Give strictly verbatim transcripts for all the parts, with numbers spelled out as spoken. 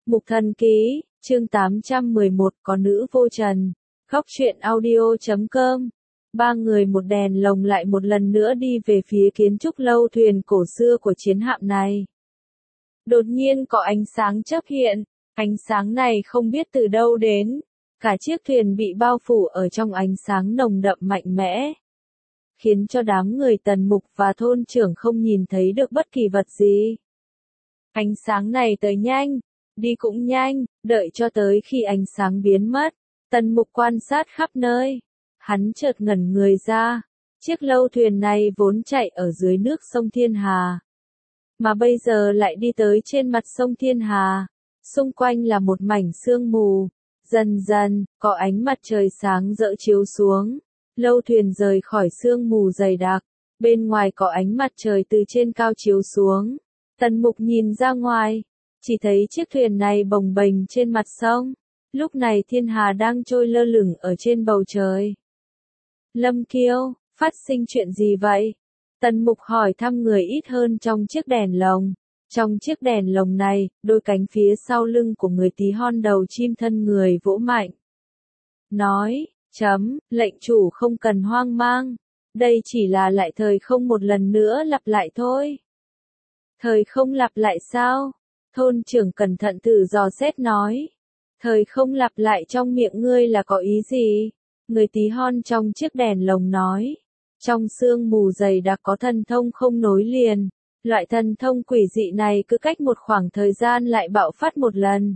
Mục Thần Ký, chương tám trăm mười một, có nữ vô trần. Góc truyện audio chấm com. Ba người một đèn lồng lại một lần nữa đi về phía kiến trúc lâu thuyền cổ xưa của chiến hạm này. Đột nhiên có ánh sáng chớp hiện, ánh sáng này không biết từ đâu đến. Cả chiếc thuyền bị bao phủ ở trong ánh sáng nồng đậm mạnh mẽ, khiến cho đám người Tần Mục và thôn trưởng không nhìn thấy được bất kỳ vật gì. Ánh sáng này tới nhanh, đi cũng nhanh, đợi cho tới khi ánh sáng biến mất, Tần Mục quan sát khắp nơi. Hắn chợt ngẩn người ra, chiếc lâu thuyền này vốn chạy ở dưới nước sông Thiên Hà, mà bây giờ lại đi tới trên mặt sông Thiên Hà, xung quanh là một mảnh sương mù. Dần dần, có ánh mặt trời sáng rỡ chiếu xuống, lâu thuyền rời khỏi sương mù dày đặc, bên ngoài có ánh mặt trời từ trên cao chiếu xuống. Tần Mục nhìn ra ngoài, chỉ thấy chiếc thuyền này bồng bềnh trên mặt sông. Lúc này Thiên Hà đang trôi lơ lửng ở trên bầu trời. Lâm Kiêu, phát sinh chuyện gì vậy? Tần Mục hỏi thăm người ít hơn trong chiếc đèn lồng. Trong chiếc đèn lồng này, đôi cánh phía sau lưng của người tí hon đầu chim thân người vỗ mạnh. Nói, chấm, lệnh chủ không cần hoang mang. Đây chỉ là lại thời không một lần nữa lặp lại thôi. Thời không lặp lại sao? Thôn trưởng cẩn thận thử dò xét nói. Thời không lặp lại trong miệng ngươi là có ý gì? Người tí hon trong chiếc đèn lồng nói. Trong sương mù dày đặc có thần thông không nối liền. Loại thần thông quỷ dị này cứ cách một khoảng thời gian lại bạo phát một lần.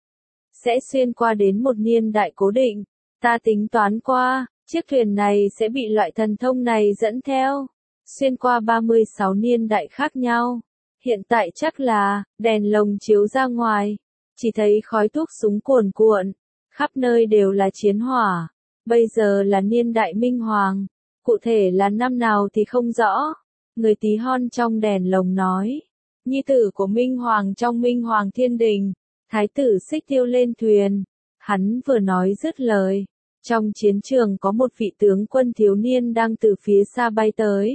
Sẽ xuyên qua đến một niên đại cố định. Ta tính toán qua, chiếc thuyền này sẽ bị loại thần thông này dẫn theo. Xuyên qua ba mươi sáu niên đại khác nhau. Hiện tại chắc là, đèn lồng chiếu ra ngoài. Chỉ thấy khói thuốc súng cuồn cuộn. Khắp nơi đều là chiến hỏa. Bây giờ là niên đại Minh Hoàng. Cụ thể là năm nào thì không rõ. Người tí hon trong đèn lồng nói. Nhi tử của Minh Hoàng trong Minh Hoàng Thiên Đình. Thái tử Xích Tiêu lên thuyền. Hắn vừa nói dứt lời. Trong chiến trường có một vị tướng quân thiếu niên đang từ phía xa bay tới.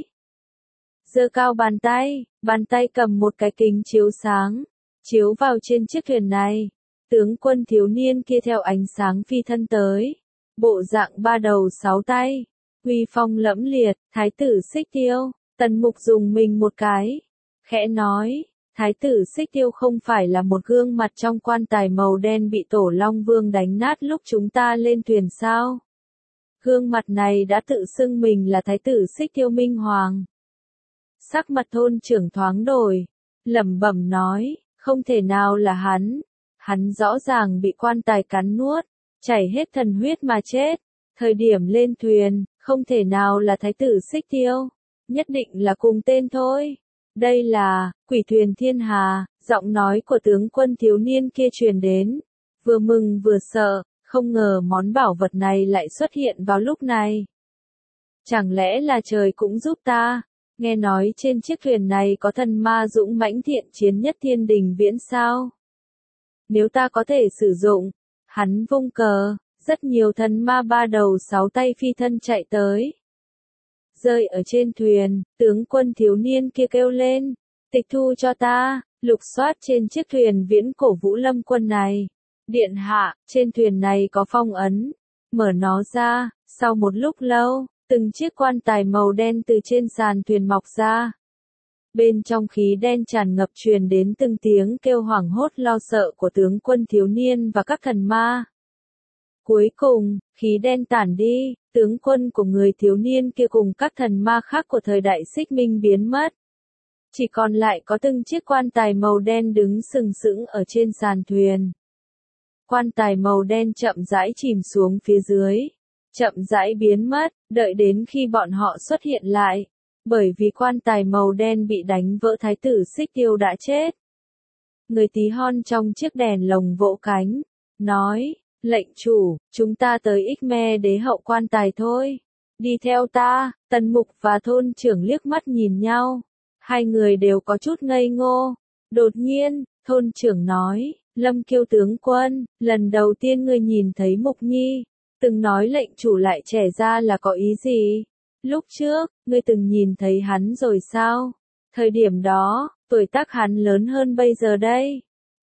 Giơ cao bàn tay, bàn tay cầm một cái kính chiếu sáng. Chiếu vào trên chiếc thuyền này. Tướng quân thiếu niên kia theo ánh sáng phi thân tới. Bộ dạng ba đầu sáu tay. Uy phong lẫm liệt, Thái tử Xích Tiêu. Tần Mục dùng mình một cái, khẽ nói, Thái tử Xích Tiêu không phải là một gương mặt trong quan tài màu đen bị Tổ Long Vương đánh nát lúc chúng ta lên thuyền sao? Gương mặt này đã tự xưng mình là Thái tử Xích Tiêu Minh Hoàng. Sắc mặt thôn trưởng thoáng đổi, lẩm bẩm nói, không thể nào là hắn. Hắn rõ ràng bị quan tài cắn nuốt, chảy hết thần huyết mà chết. Thời điểm lên thuyền, không thể nào là Thái tử Xích Tiêu. Nhất định là cùng tên thôi. Đây là, quỷ thuyền Thiên Hà, giọng nói của tướng quân thiếu niên kia truyền đến. Vừa mừng vừa sợ, không ngờ món bảo vật này lại xuất hiện vào lúc này. Chẳng lẽ là trời cũng giúp ta? Nghe nói trên chiếc thuyền này có thần ma dũng mãnh thiện chiến nhất thiên đình viễn sao? Nếu ta có thể sử dụng, hắn vung cờ, rất nhiều thần ma ba đầu sáu tay phi thân chạy tới. Rơi ở trên thuyền, tướng quân thiếu niên kia kêu lên, tịch thu cho ta, lục soát trên chiếc thuyền viễn cổ Vũ Lâm quân này. Điện hạ, trên thuyền này có phong ấn, mở nó ra, sau một lúc lâu, từng chiếc quan tài màu đen từ trên sàn thuyền mọc ra. Bên trong khí đen tràn ngập truyền đến từng tiếng kêu hoảng hốt lo sợ của tướng quân thiếu niên và các thần ma. Cuối cùng, khí đen tản đi, tướng quân của người thiếu niên kia cùng các thần ma khác của thời đại Xích Minh biến mất. Chỉ còn lại có từng chiếc quan tài màu đen đứng sừng sững ở trên sàn thuyền. Quan tài màu đen chậm rãi chìm xuống phía dưới, chậm rãi biến mất, đợi đến khi bọn họ xuất hiện lại. Bởi vì quan tài màu đen bị đánh vỡ Thái tử Xích Tiêu đã chết. Người tí hon trong chiếc đèn lồng vỗ cánh, nói. Lệnh chủ, chúng ta tới Ích-me đế hậu quan tài thôi. Đi theo ta. Tần Mục và thôn trưởng liếc mắt nhìn nhau. Hai người đều có chút ngây ngô. Đột nhiên, thôn trưởng nói, Lâm Kiêu tướng quân, lần đầu tiên ngươi nhìn thấy Mục Nhi. Từng nói lệnh chủ lại trẻ ra là có ý gì? Lúc trước, ngươi từng nhìn thấy hắn rồi sao? Thời điểm đó, tuổi tác hắn lớn hơn bây giờ đây.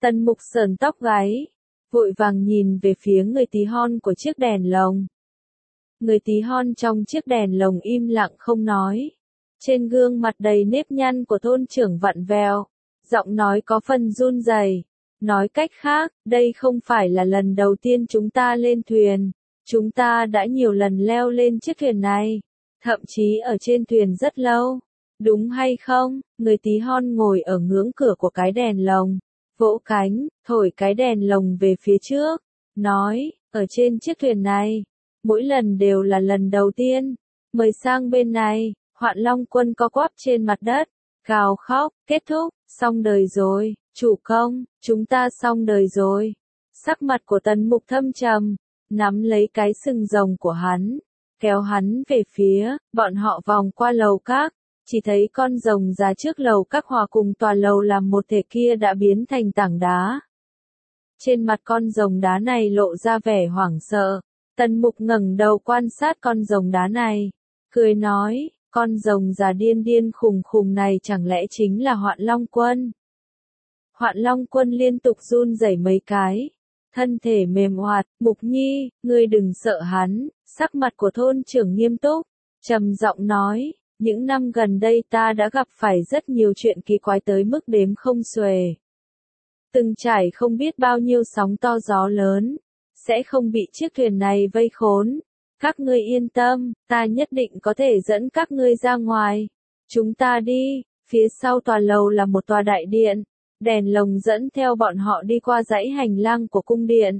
Tần Mục sờn tóc gáy, vội vàng nhìn về phía người tí hon của chiếc đèn lồng. Người tí hon trong chiếc đèn lồng im lặng không nói. Trên gương mặt đầy nếp nhăn của thôn trưởng vặn vẹo, giọng nói có phần run rẩy. Nói cách khác, đây không phải là lần đầu tiên chúng ta lên thuyền. Chúng ta đã nhiều lần leo lên chiếc thuyền này, thậm chí ở trên thuyền rất lâu. Đúng hay không? Người tí hon ngồi ở ngưỡng cửa của cái đèn lồng, vỗ cánh, thổi cái đèn lồng về phía trước, nói, ở trên chiếc thuyền này, mỗi lần đều là lần đầu tiên. Mời sang bên này. Hoạn Long Quân co quắp trên mặt đất, gào khóc, kết thúc, xong đời rồi, chủ công, chúng ta xong đời rồi. Sắc mặt của Tần Mục thâm trầm, nắm lấy cái sừng rồng của hắn, kéo hắn về phía, bọn họ vòng qua lầu các, chỉ thấy con rồng già trước lầu các hòa cùng tòa lầu làm một thể kia đã biến thành tảng đá. Trên mặt con rồng đá này lộ ra vẻ hoảng sợ, Tần Mục ngẩng đầu quan sát con rồng đá này, cười nói, con rồng già điên điên khùng khùng này chẳng lẽ chính là Hoạn Long Quân? Hoạn Long Quân liên tục run rẩy mấy cái, thân thể mềm hoạt, Mục Nhi, ngươi đừng sợ hắn. Sắc mặt của thôn trưởng nghiêm túc, trầm giọng nói, những năm gần đây ta đã gặp phải rất nhiều chuyện kỳ quái tới mức đếm không xuể. Từng trải không biết bao nhiêu sóng to gió lớn, sẽ không bị chiếc thuyền này vây khốn. Các ngươi yên tâm, ta nhất định có thể dẫn các ngươi ra ngoài. Chúng ta đi. Phía sau tòa lầu là một tòa đại điện, đèn lồng dẫn theo bọn họ đi qua dãy hành lang của cung điện.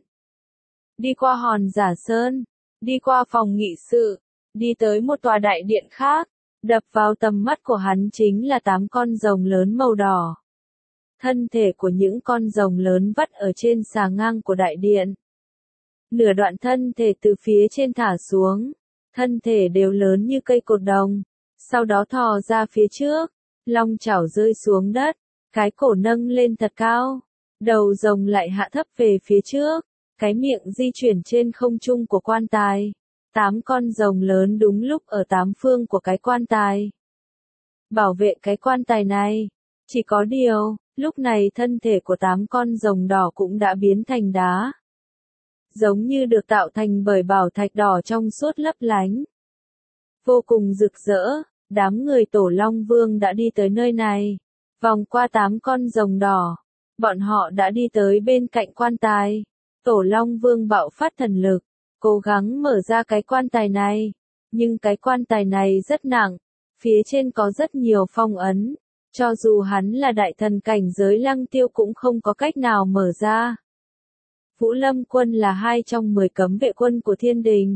Đi qua hòn giả sơn, đi qua phòng nghị sự, đi tới một tòa đại điện khác, đập vào tầm mắt của hắn chính là tám con rồng lớn màu đỏ. Thân thể của những con rồng lớn vắt ở trên xà ngang của đại điện. Nửa đoạn thân thể từ phía trên thả xuống, thân thể đều lớn như cây cột đồng, sau đó thò ra phía trước, long chảo rơi xuống đất, cái cổ nâng lên thật cao, đầu rồng lại hạ thấp về phía trước, cái miệng di chuyển trên không trung của quan tài. Tám con rồng lớn đúng lúc ở tám phương của cái quan tài. Bảo vệ cái quan tài này. Chỉ có điều, lúc này thân thể của tám con rồng đỏ cũng đã biến thành đá. Giống như được tạo thành bởi bảo thạch đỏ trong suốt lấp lánh. Vô cùng rực rỡ, đám người Tổ Long Vương đã đi tới nơi này. Vòng qua tám con rồng đỏ, bọn họ đã đi tới bên cạnh quan tài. Tổ Long Vương bạo phát thần lực, cố gắng mở ra cái quan tài này. Nhưng cái quan tài này rất nặng, phía trên có rất nhiều phong ấn. Cho dù hắn là đại thần cảnh giới Lăng Tiêu cũng không có cách nào mở ra. Vũ Lâm Quân là hai trong mười cấm vệ quân của thiên đình.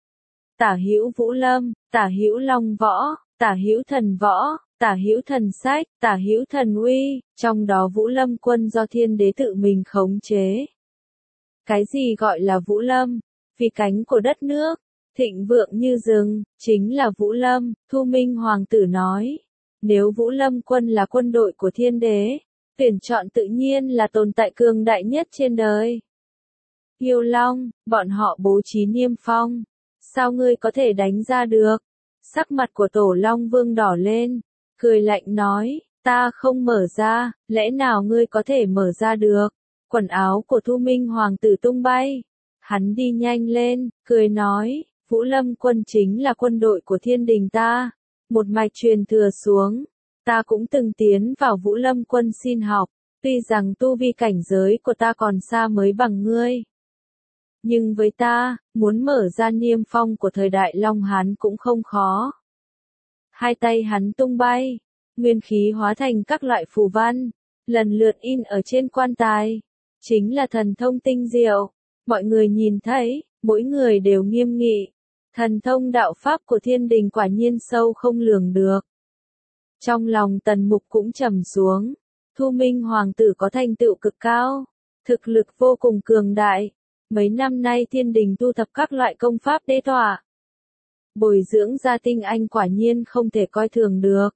Tả hữu Vũ Lâm, tả hữu Long Võ, tả hữu Thần Võ, tả hữu Thần Sách, tả hữu Thần Uy, trong đó Vũ Lâm Quân do thiên đế tự mình khống chế. Cái gì gọi là Vũ Lâm? Vì cánh của đất nước, thịnh vượng như rừng, chính là Vũ Lâm. Thu Minh Hoàng tử nói, nếu Vũ Lâm Quân là quân đội của thiên đế, tuyển chọn tự nhiên là tồn tại cường đại nhất trên đời. Yêu Long, bọn họ bố trí niêm phong, sao ngươi có thể đánh ra được? Sắc mặt của Tổ Long Vương đỏ lên, cười lạnh nói, ta không mở ra, lẽ nào ngươi có thể mở ra được? Quần áo của Thu Minh Hoàng tử tung bay, hắn đi nhanh lên, cười nói, Vũ Lâm Quân chính là quân đội của thiên đình ta, một mạch truyền thừa xuống, ta cũng từng tiến vào Vũ Lâm Quân xin học, tuy rằng tu vi cảnh giới của ta còn xa mới bằng ngươi. Nhưng với ta, muốn mở ra niêm phong của thời đại Long Hán cũng không khó. Hai tay hắn tung bay, nguyên khí hóa thành các loại phù văn, lần lượt in ở trên quan tài. Chính là thần thông tinh diệu. Mọi người nhìn thấy, mỗi người đều nghiêm nghị. Thần thông đạo pháp của thiên đình quả nhiên sâu không lường được. Trong lòng Tần Mục cũng trầm xuống. Thu Minh Hoàng tử có thành tựu cực cao, thực lực vô cùng cường đại. Mấy năm nay thiên đình tu thập các loại công pháp đế tọa, bồi dưỡng ra tinh anh quả nhiên không thể coi thường được.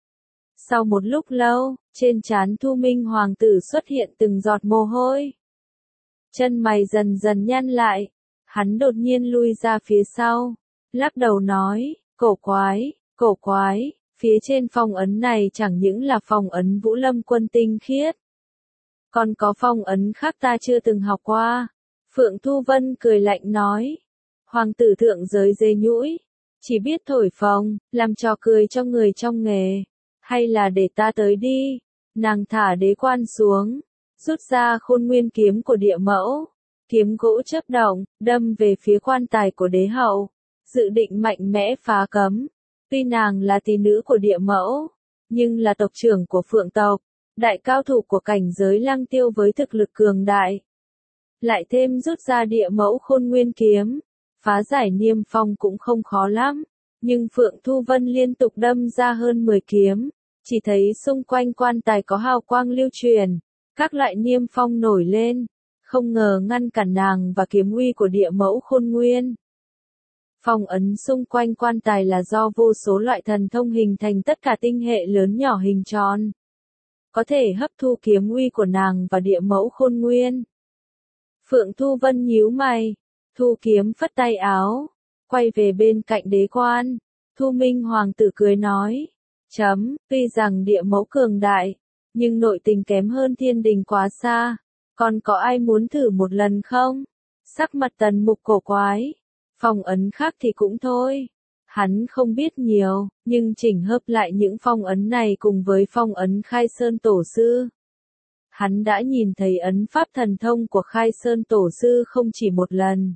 Sau một lúc lâu, trên trán Thu Minh Hoàng tử xuất hiện từng giọt mồ hôi. Chân mày dần dần nhăn lại, hắn đột nhiên lui ra phía sau, lắc đầu nói, cổ quái, cổ quái, phía trên phong ấn này chẳng những là phong ấn Vũ Lâm Quân tinh khiết, Còn có phong ấn khác ta chưa từng học qua. Phượng Thu Vân cười lạnh nói. Hoàng tử thượng giới dê nhũi. Chỉ biết thổi phồng, làm trò cười cho người trong nghề. Hay là để ta tới đi. Nàng thả đế quan xuống. Rút ra khôn nguyên kiếm của địa mẫu. Kiếm gỗ chớp động, đâm về phía quan tài của đế hậu. Dự định mạnh mẽ phá cấm. Tuy nàng là tỷ nữ của địa mẫu, nhưng là tộc trưởng của Phượng tộc, đại cao thủ của cảnh giới Lăng Tiêu với thực lực cường đại. Lại thêm rút ra địa mẫu khôn nguyên kiếm, phá giải niêm phong cũng không khó lắm, nhưng Phượng Thu Vân liên tục đâm ra hơn mười kiếm, chỉ thấy xung quanh quan tài có hào quang lưu truyền, các loại niêm phong nổi lên, không ngờ ngăn cản nàng và kiếm uy của địa mẫu khôn nguyên. Phong ấn xung quanh quan tài là do vô số loại thần thông hình thành tất cả tinh hệ lớn nhỏ hình tròn. Có thể hấp thu kiếm uy của nàng và địa mẫu khôn nguyên. Phượng Thu Vân nhíu mày, thu kiếm phất tay áo, quay về bên cạnh đế quan. Thu Minh Hoàng tử cười nói, chấm, tuy rằng địa mẫu cường đại, nhưng nội tình kém hơn thiên đình quá xa. Còn có ai muốn thử một lần không? Sắc mặt Tần Mục cổ quái. Phong ấn khác thì cũng thôi. Hắn không biết nhiều, nhưng chỉnh hợp lại những phong ấn này cùng với phong ấn Khai Sơn Tổ Sư. Hắn đã nhìn thấy ấn pháp thần thông của Khai Sơn Tổ Sư không chỉ một lần.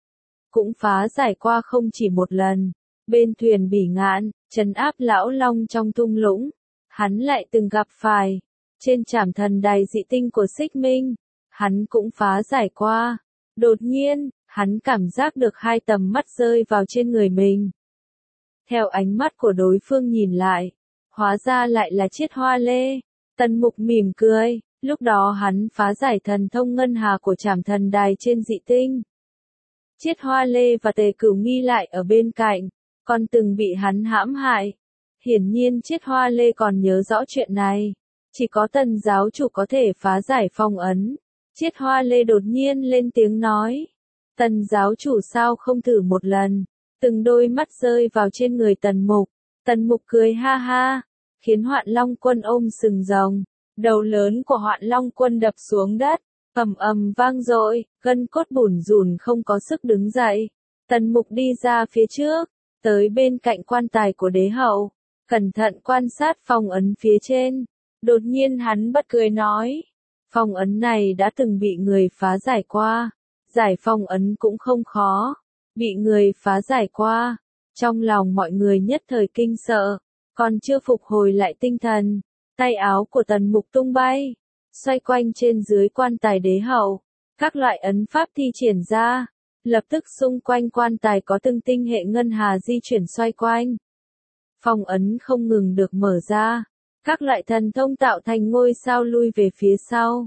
Cũng phá giải qua không chỉ một lần. Bên thuyền Bỉ Ngạn, trấn áp lão long trong thung lũng. Hắn lại từng gặp phải. Trên trảm thần đài dị tinh của Xích Minh. Hắn cũng phá giải qua. Đột nhiên, hắn cảm giác được hai tầm mắt rơi vào trên người mình. Theo ánh mắt của đối phương nhìn lại, hóa ra lại là Chiết Hoa Lê. Tần Mục mỉm cười, lúc đó hắn phá giải thần thông ngân hà của trảm thần đài trên dị tinh. Chiết Hoa Lê và Tề Cửu Nghi lại ở bên cạnh, còn từng bị hắn hãm hại. Hiển nhiên Chiết Hoa Lê còn nhớ rõ chuyện này. Chỉ có Tần giáo chủ có thể phá giải phong ấn. Chiết Hoa Lê đột nhiên lên tiếng nói. Tần giáo chủ sao không thử một lần. Từng đôi mắt rơi vào trên người Tần Mục. Tần Mục cười ha ha. Khiến Hoạn Long Quân ôm sừng rồng. Đầu lớn của Hoạn Long Quân đập xuống đất. Ầm ầm vang dội. Gân cốt bủn rủn không có sức đứng dậy. Tần Mục đi ra phía trước. Tới bên cạnh quan tài của đế hậu. Cẩn thận quan sát phong ấn phía trên. Đột nhiên hắn bật cười nói. Phong ấn này đã từng bị người phá giải qua. Giải phong ấn cũng không khó. Bị người phá giải qua. Trong lòng mọi người nhất thời kinh sợ. Còn chưa phục hồi lại tinh thần. Tay áo của Tần Mục tung bay. Xoay quanh trên dưới quan tài đế hậu. Các loại ấn pháp thi triển ra. Lập tức xung quanh quan tài có từng tinh hệ ngân hà di chuyển xoay quanh. Phong ấn không ngừng được mở ra. Các loại thần thông tạo thành ngôi sao lui về phía sau.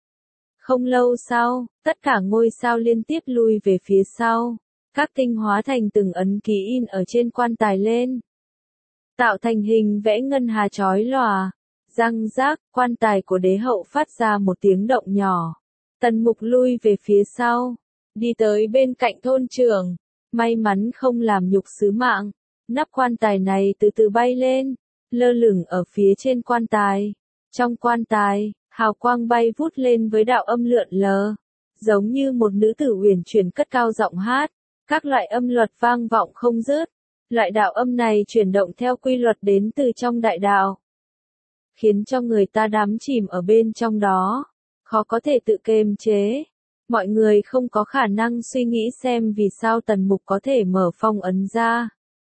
Không lâu sau, tất cả ngôi sao liên tiếp lui về phía sau. Các tinh hóa thành từng ấn ký in ở trên quan tài lên. Tạo thành hình vẽ ngân hà chói lòa. Răng rác, quan tài của đế hậu phát ra một tiếng động nhỏ. Tần Mục lui về phía sau. Đi tới bên cạnh thôn trưởng. May mắn không làm nhục sứ mạng. Nắp quan tài này từ từ bay lên. Lơ lửng ở phía trên quan tài. Trong quan tài, hào quang bay vút lên với đạo âm lượn lờ. Giống như một nữ tử uyển chuyển cất cao giọng hát. Các loại âm luật vang vọng không dứt. Loại đạo âm này chuyển động theo quy luật đến từ trong đại đạo. Khiến cho người ta đắm chìm ở bên trong đó. Khó có thể tự kiềm chế. Mọi người không có khả năng suy nghĩ xem vì sao Tần Mục có thể mở phong ấn ra.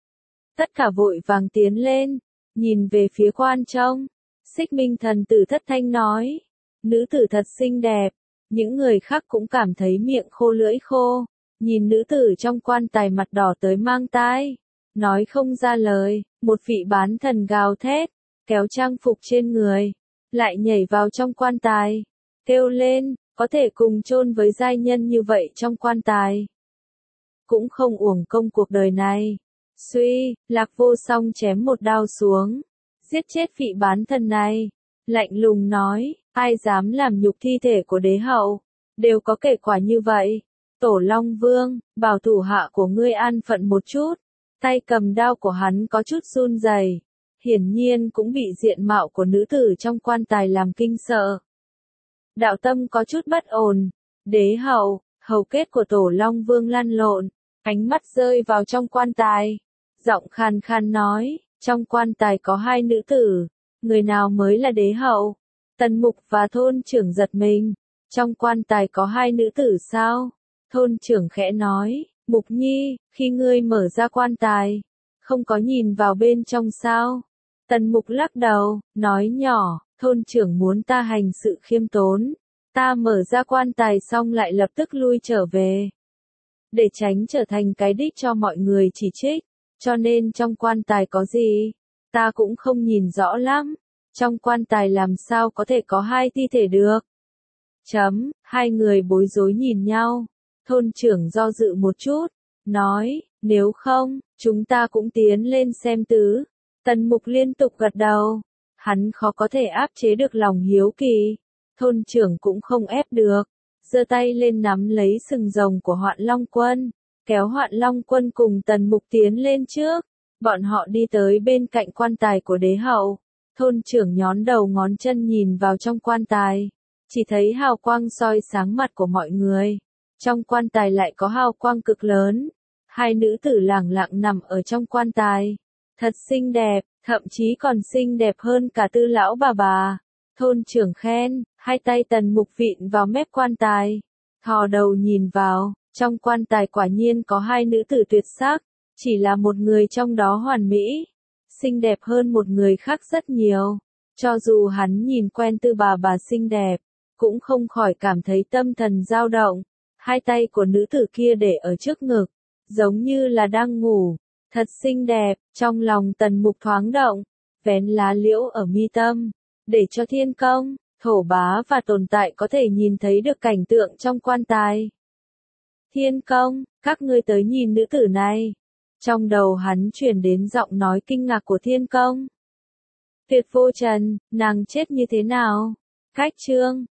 Tất cả vội vàng tiến lên. Nhìn về phía quan trông. Xích Minh thần tử thất thanh nói. Nữ tử thật xinh đẹp. Những người khác cũng cảm thấy miệng khô lưỡi khô. Nhìn nữ tử trong quan tài mặt đỏ tới mang tai. Nói không ra lời. Một vị bán thần gào thét. Kéo trang phục trên người. Lại nhảy vào trong quan tài. Kêu lên. Có thể cùng chôn với giai nhân như vậy trong quan tài. Cũng không uổng công cuộc đời này. Suy, Lạc Vô Song chém một đao xuống. Giết chết vị bán thần này. Lạnh lùng nói, ai dám làm nhục thi thể của đế hậu. Đều có kể quả như vậy. Tổ Long Vương, bảo thủ hạ của ngươi an phận một chút. Tay cầm đao của hắn có chút run rẩy. Hiển nhiên cũng bị diện mạo của nữ tử trong quan tài làm kinh sợ. đạo tâm có chút bất ổn. Đế hậu, hầu kết của Tổ Long Vương lăn lộn, ánh mắt rơi vào trong quan tài. Giọng khàn khàn nói, trong quan tài có hai nữ tử, người nào mới là đế hậu? Tần Mục và thôn trưởng giật mình, trong quan tài có hai nữ tử sao? Thôn trưởng khẽ nói, Mục Nhi, khi ngươi mở ra quan tài, không có nhìn vào bên trong sao? Tần Mục lắc đầu, nói nhỏ, thôn trưởng muốn ta hành sự khiêm tốn. Ta mở ra quan tài xong lại lập tức lui trở về. Để tránh trở thành cái đích cho mọi người chỉ trích. Cho nên trong quan tài có gì? Ta cũng không nhìn rõ lắm. Trong quan tài làm sao có thể có hai thi thể được? Chấm, hai người bối rối nhìn nhau. Thôn trưởng do dự một chút. Nói, nếu không, chúng ta cũng tiến lên xem tứ. Tần Mục liên tục gật đầu. Hắn khó có thể áp chế được lòng hiếu kỳ. Thôn trưởng cũng không ép được. Giơ tay lên nắm lấy sừng rồng của Hoạn Long Quân. Kéo Hoạn Long Quân cùng Tần Mục tiến lên trước. Bọn họ đi tới bên cạnh quan tài của đế hậu. Thôn trưởng nhón đầu ngón chân nhìn vào trong quan tài. Chỉ thấy hào quang soi sáng mặt của mọi người. Trong quan tài lại có hào quang cực lớn. Hai nữ tử lẳng lặng nằm ở trong quan tài. Thật xinh đẹp, thậm chí còn xinh đẹp hơn cả Tư lão bà bà. Thôn trưởng khen, hai tay Tần Mục vịn vào mép quan tài. Thò đầu nhìn vào, trong quan tài quả nhiên có hai nữ tử tuyệt sắc. Chỉ là một người trong đó hoàn mỹ. Xinh đẹp hơn một người khác rất nhiều. Cho dù hắn nhìn quen Tư bà bà xinh đẹp, cũng không khỏi cảm thấy tâm thần dao động. Hai tay của nữ tử kia để ở trước ngực, giống như là đang ngủ. Thật xinh đẹp, trong lòng Tần Mục thoáng động. Vén lá liễu ở mi tâm, để cho Thiên Công, Thổ Bá và tồn tại có thể nhìn thấy được cảnh tượng trong quan tài. Thiên Công, các ngươi tới nhìn nữ tử này. Trong đầu hắn truyền đến giọng nói kinh ngạc của Thiên Công. Tuyệt Vô Trần, nàng chết như thế nào? Cách chương,